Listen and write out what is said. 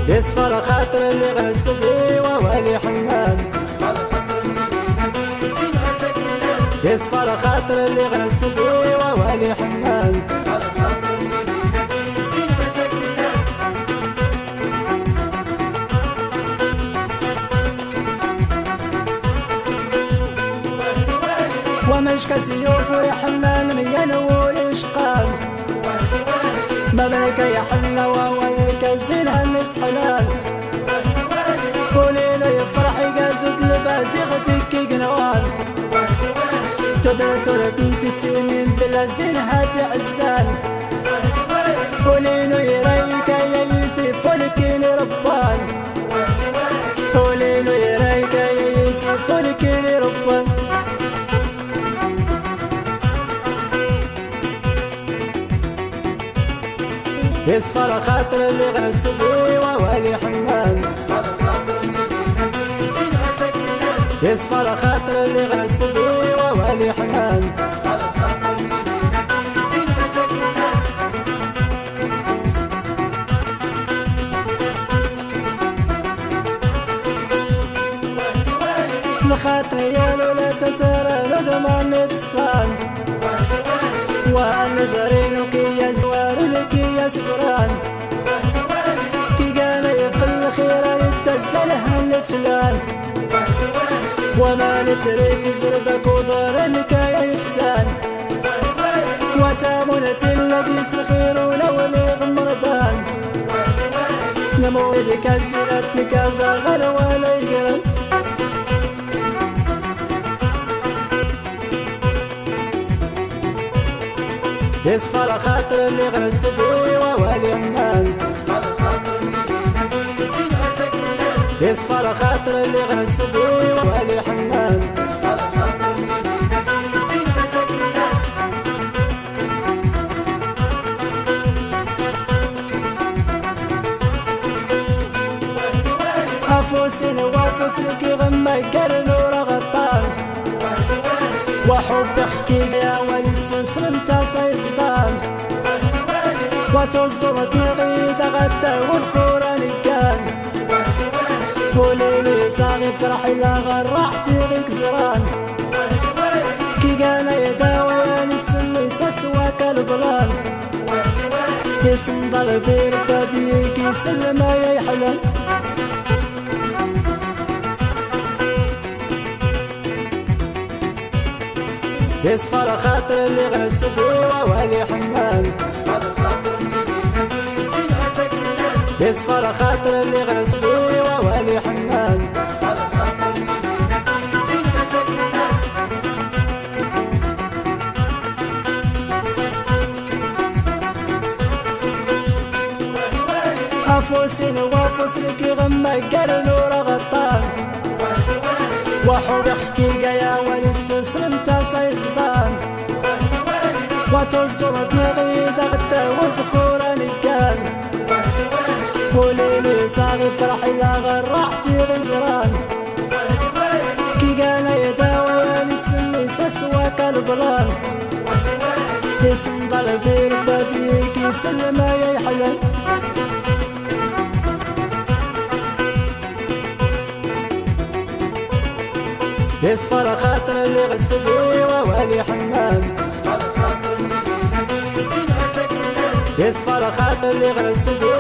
يصفر خاطر اللي غنس بيه ووالي حنان. يصفر خاطر اللي غنس بيه ووالي حنان. ومشك سيوف يا حنان ميان ورشقان. ما بلك يا حنا وولك الزنا النس حلال. قولي له يفرح يقازد لبازغتك قنوان. تدرت انت السنين بلا زينها تعزان. قولي له يريك يا يوسف ولكن ربان. قولي له يريك يا يوسف ولكن ربان. يصفر خاطر اللي غنس بيه ووالي حنان. يصفر خاطر اللي غنس بيه ووالي حنان. الخاطر يا لولا تسارى لضمان الصان. والنزرين وكي يا زوار لكي يا سكران. كي قال في الخير يتزلها الشلال. وما ندري تزربك وضرنك يا يفتان. وتامنة اللقيس الخير ولولي غمردان. نموذك الزنات نكازا غير ولا يقرن. يصفر خاطر اللي غنس بيه ووالي حنان. يصفر خاطر اللي غنس بيه ووالي حنان. أفوسين وفصلك غمى قرن ورغطان. وحب حكيك يا ولي السوس انت سيزدان. وتزرد نغيد غدا والقران كان. قولي لي صاغي فرحي لا غرحتي غيك زران. كي قال يداوي يعني السني سسواك البلان. يسم ضربي رباديك يسلم يا يحلن. يصفر خاطر اللي غنس بيه ووالي حنان. يصفر خاطر اللي غنس بيه ووالي حنان. أفوسين وفصلك غمى قرن ورغطان. وحب حكيقة يا ولي السوس انت سيزدان. وتزرد نغيد غدا وزخورا نكان. قولي لي صاغي فرحي لا غرحتي غزران. كي قال يداوي يعني السني سسواك البلان. يسم ضربي رباديك يسلم يا يحلن. يصفر خاطر اللي غنس بيه ووالي حنان. يصفر خاطر اللي غنس بيه